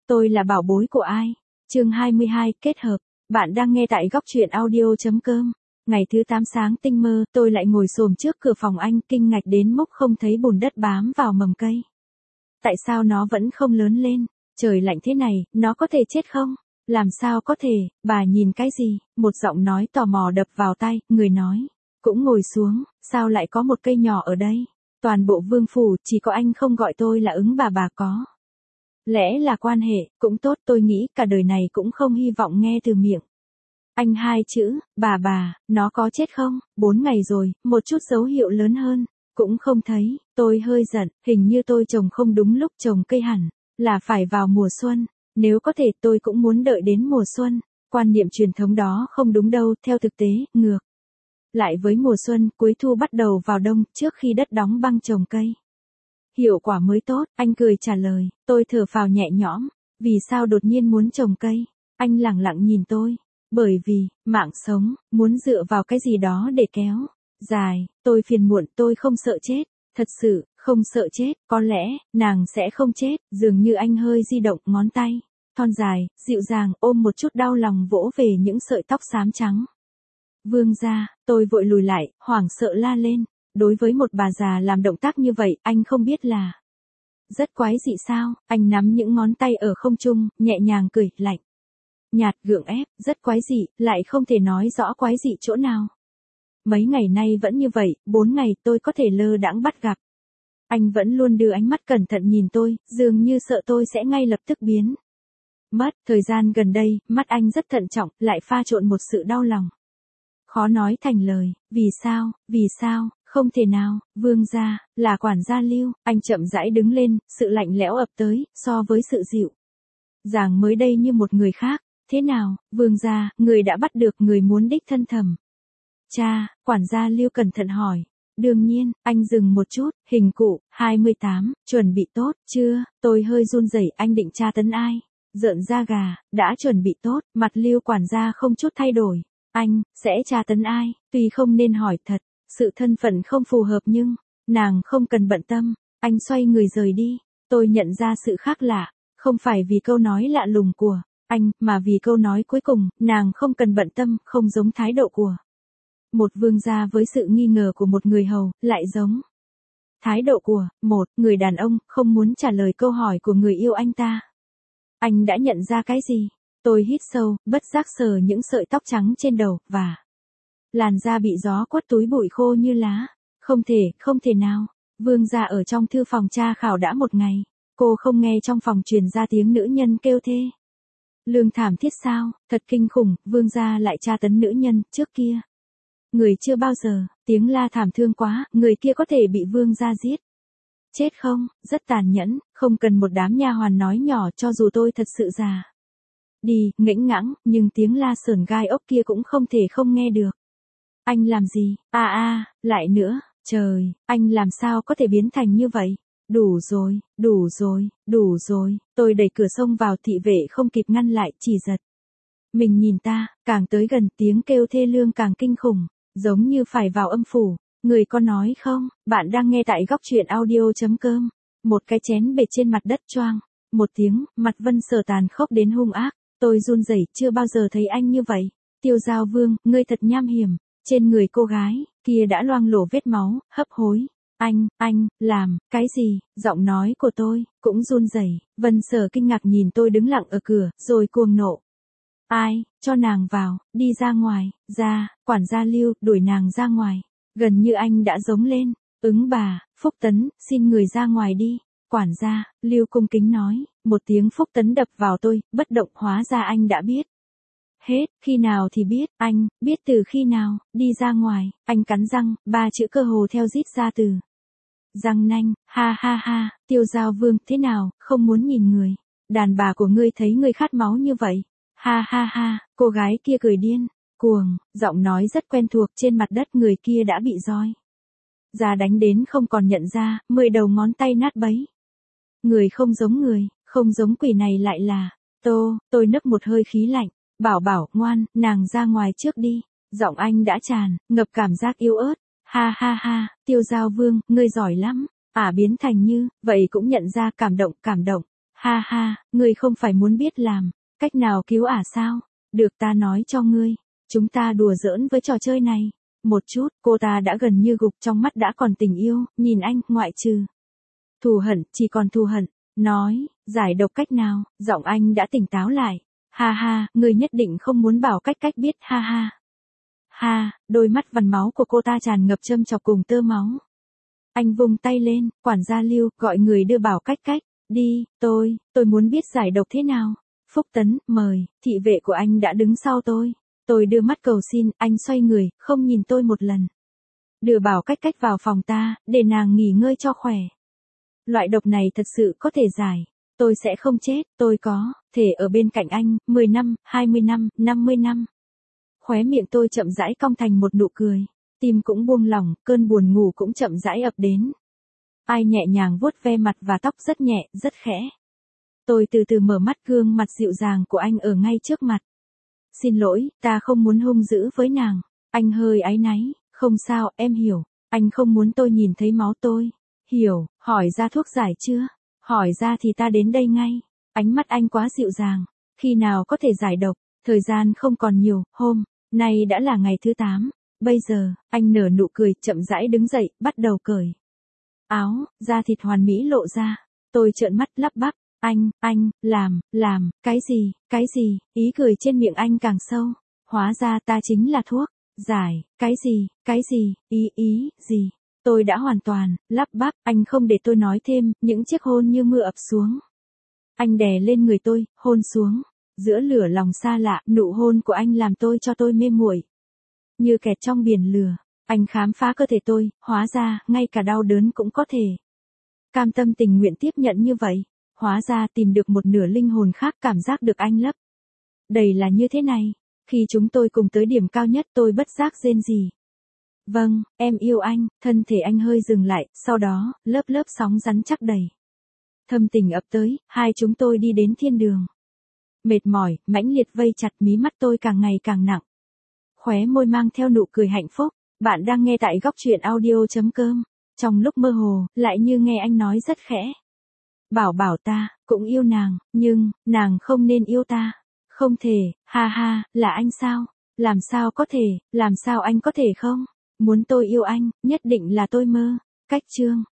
Tôi là bảo bối của ai? Chương 22 kết hợp. Bạn đang nghe tại góc truyện audio.com. Ngày thứ 8 sáng tinh mơ, tôi lại ngồi xổm trước cửa phòng anh, kinh ngạc đến mức không thấy bùn đất bám vào mầm cây. Tại sao nó vẫn không lớn lên? Trời lạnh thế này, nó có thể chết không? Làm sao có thể? Bà nhìn cái gì? Một giọng nói tò mò đập vào tai, người nói. Cũng ngồi xuống, sao lại có một cây nhỏ ở đây? Toàn bộ vương phủ, chỉ có anh không gọi tôi là ứng bà có. Lẽ là quan hệ, cũng tốt, tôi nghĩ cả đời này cũng không hy vọng nghe từ miệng. Anh hai chữ, bà, nó có chết không? 4 ngày rồi, một chút dấu hiệu lớn hơn, cũng không thấy, tôi hơi giận, hình như tôi trồng không đúng lúc trồng cây hẳn, là phải vào mùa xuân, nếu có thể tôi cũng muốn đợi đến mùa xuân, quan niệm truyền thống đó không đúng đâu, theo thực tế, ngược. Lại với mùa xuân, cuối thu bắt đầu vào đông, trước khi đất đóng băng trồng cây. Hiệu quả mới tốt, anh cười trả lời, tôi thở phào nhẹ nhõm, vì sao đột nhiên muốn trồng cây? Anh lẳng lặng nhìn tôi, bởi vì, mạng sống, muốn dựa vào cái gì đó để kéo. Dài, tôi phiền muộn, tôi không sợ chết, thật sự, không sợ chết, có lẽ, nàng sẽ không chết, dường như anh hơi di động ngón tay, thon dài, dịu dàng, ôm một chút đau lòng vỗ về những sợi tóc xám trắng. Vương gia, tôi vội lùi lại, hoảng sợ la lên. Đối với một bà già làm động tác như vậy, anh không biết là rất quái dị sao? Anh nắm những ngón tay ở không trung, nhẹ nhàng cười, lạnh. Nhạt gượng ép, rất quái dị, lại không thể nói rõ quái dị chỗ nào. Mấy ngày nay vẫn như vậy, 4 ngày tôi có thể lơ đãng bắt gặp. Anh vẫn luôn đưa ánh mắt cẩn thận nhìn tôi, dường như sợ tôi sẽ ngay lập tức biến mất. Thời gian gần đây, mắt anh rất thận trọng, lại pha trộn một sự đau lòng. Khó nói thành lời, vì sao, không thể nào, vương gia, là quản gia Lưu, anh chậm rãi đứng lên, sự lạnh lẽo ập tới, so với sự dịu dàng mới đây như một người khác, thế nào, vương gia, người đã bắt được người muốn đích thân thẩm. Cha, quản gia Lưu cẩn thận hỏi, đương nhiên, anh dừng một chút, hình cụ, 28, chuẩn bị tốt, chưa, tôi hơi run rẩy, anh định tra tấn ai? Rợn da gà, đã chuẩn bị tốt, mặt Lưu quản gia không chút thay đổi. Anh, sẽ tra tấn ai, tuy không nên hỏi thật, sự thân phận không phù hợp nhưng, nàng không cần bận tâm, anh xoay người rời đi, tôi nhận ra sự khác lạ, không phải vì câu nói lạ lùng của anh, mà vì câu nói cuối cùng, nàng không cần bận tâm, không giống thái độ của một vương gia với sự nghi ngờ của một người hầu, lại giống thái độ của một người đàn ông, không muốn trả lời câu hỏi của người yêu anh ta. Anh đã nhận ra cái gì? Tôi hít sâu, bất giác sờ những sợi tóc trắng trên đầu, và làn da bị gió quất túi bụi khô như lá. Không thể nào. Vương gia ở trong thư phòng tra khảo đã 1 ngày. Cô không nghe trong phòng truyền ra tiếng nữ nhân kêu thê lương thảm thiết sao? Thật kinh khủng, vương gia lại tra tấn nữ nhân, trước kia. Người chưa bao giờ, tiếng la thảm thương quá, người kia có thể bị vương gia giết. Chết không, rất tàn nhẫn, không cần một đám nha hoàn nói nhỏ cho dù tôi thật sự già. Đi, ngẫnh ngãng, nhưng tiếng la sờn gai ốc kia cũng không thể không nghe được. Anh làm gì? Lại nữa, trời, anh làm sao có thể biến thành như vậy? Đủ rồi, tôi đẩy cửa xông vào, thị vệ không kịp ngăn lại, chỉ giật. Mình nhìn ta, càng tới gần tiếng kêu thê lương càng kinh khủng, giống như phải vào âm phủ. Người có nói không? Bạn đang nghe tại góc truyện audio.com. Một cái chén bệt trên mặt đất choang. Một tiếng, mặt Vân Sở tàn khốc đến hung ác. Tôi run rẩy, chưa bao giờ thấy anh như vậy. Tiêu Giao Vương, ngươi thật nham hiểm. Trên người cô gái kia đã loang lổ vết máu, hấp hối. Anh, làm, cái gì? Giọng nói của tôi, cũng run rẩy. Vân Sở kinh ngạc nhìn tôi đứng lặng ở cửa, rồi cuồng nộ. Ai, cho nàng vào, đi ra ngoài, quản gia Lưu, đuổi nàng ra ngoài. Gần như anh đã giống lên. Ứng bà, Phúc Tấn, xin người ra ngoài đi. Quản gia, Lưu cung kính nói, một tiếng Phúc Tấn đập vào tôi, bất động, hóa ra anh đã biết. Hết, khi nào thì biết, anh, biết từ khi nào, đi ra ngoài, anh cắn răng, 3 chữ cơ hồ theo rít ra từ răng nanh, ha, Tiêu Giao Vương, thế nào, không muốn nhìn người, đàn bà của ngươi thấy ngươi khát máu như vậy, ha, cô gái kia cười điên, cuồng, giọng nói rất quen thuộc, trên mặt đất người kia đã bị roi ra đánh đến không còn nhận ra, 10 đầu ngón tay nát bấy. Người, không giống quỷ này lại là, tôi nấp một hơi khí lạnh, bảo, ngoan, nàng ra ngoài trước đi, giọng anh đã tràn, ngập cảm giác yếu ớt, ha, Tiêu Giao Vương, ngươi giỏi lắm, biến thành như, vậy cũng nhận ra cảm động, Ha ha, ngươi không phải muốn biết làm cách nào cứu sao? Được ta nói cho ngươi, chúng ta đùa giỡn với trò chơi này. Một chút, cô ta đã gần như gục, trong mắt đã còn tình yêu, nhìn anh, ngoại trừ thù hận, chỉ còn thù hận. Nói, giải độc cách nào? Giọng anh đã tỉnh táo lại. Ha ha, ngươi nhất định không muốn bảo cách biết, ha ha. Ha, đôi mắt vằn máu của cô ta tràn ngập châm chọc cùng tơ máu. Anh vung tay lên, quản gia Lưu, gọi người đưa bảo cách. Đi, tôi muốn biết giải độc thế nào. Phúc Tấn, mời, thị vệ của anh đã đứng sau tôi. Tôi đưa mắt cầu xin, anh xoay người, không nhìn tôi một lần. Đưa bảo cách vào phòng ta, để nàng nghỉ ngơi cho khỏe. Loại độc này thật sự có thể giải. Tôi sẽ không chết, tôi có thể ở bên cạnh anh, 10 năm, 20 năm, 50 năm. Khóe miệng tôi chậm rãi cong thành một nụ cười. Tim cũng buông lỏng, cơn buồn ngủ cũng chậm rãi ập đến. Ai nhẹ nhàng vuốt ve mặt và tóc rất nhẹ, rất khẽ. Tôi từ từ mở mắt, gương mặt dịu dàng của anh ở ngay trước mặt. Xin lỗi, ta không muốn hung dữ với nàng. Anh hơi áy náy, không sao, em hiểu. Anh không muốn tôi nhìn thấy máu tôi. Hiểu, hỏi ra thuốc giải chưa? Hỏi ra thì ta đến đây ngay. Ánh mắt anh quá dịu dàng. Khi nào có thể giải độc? Thời gian không còn nhiều, nay đã là ngày thứ 8. Bây giờ, anh nở nụ cười, chậm rãi đứng dậy, bắt đầu cởi áo, da thịt hoàn mỹ lộ ra. Tôi trợn mắt lắp bắp, anh, làm, cái gì, ý cười trên miệng anh càng sâu. Hóa ra ta chính là thuốc, giải, cái gì, ý gì. Tôi đã hoàn toàn, lắp bắp, anh không để tôi nói thêm, những chiếc hôn như mưa ập xuống. Anh đè lên người tôi, hôn xuống. Giữa lửa lòng xa lạ, nụ hôn của anh làm cho tôi mê muội. Như kẹt trong biển lửa, anh khám phá cơ thể tôi, hóa ra, ngay cả đau đớn cũng có thể cam tâm tình nguyện tiếp nhận như vậy. Hóa ra tìm được một nửa linh hồn khác, cảm giác được anh lấp đầy là như thế này. Khi chúng tôi cùng tới điểm cao nhất, tôi bất giác rên rỉ. Vâng, em yêu anh. Thân thể anh hơi dừng lại, sau đó, lớp sóng rắn chắc đầy thâm tình ập tới, hai chúng tôi đi đến thiên đường. Mệt mỏi, mãnh liệt vây chặt, mí mắt tôi càng ngày càng nặng. Khóe môi mang theo nụ cười hạnh phúc. Bạn đang nghe tại góc truyện audio.com. Trong lúc mơ hồ, lại như nghe anh nói rất khẽ. Bảo ta, cũng yêu nàng, nhưng, nàng không nên yêu ta. Không thể, ha ha, là anh sao? Làm sao có thể, làm sao anh có thể không? Muốn tôi yêu anh, nhất định là tôi mơ. Cách chương.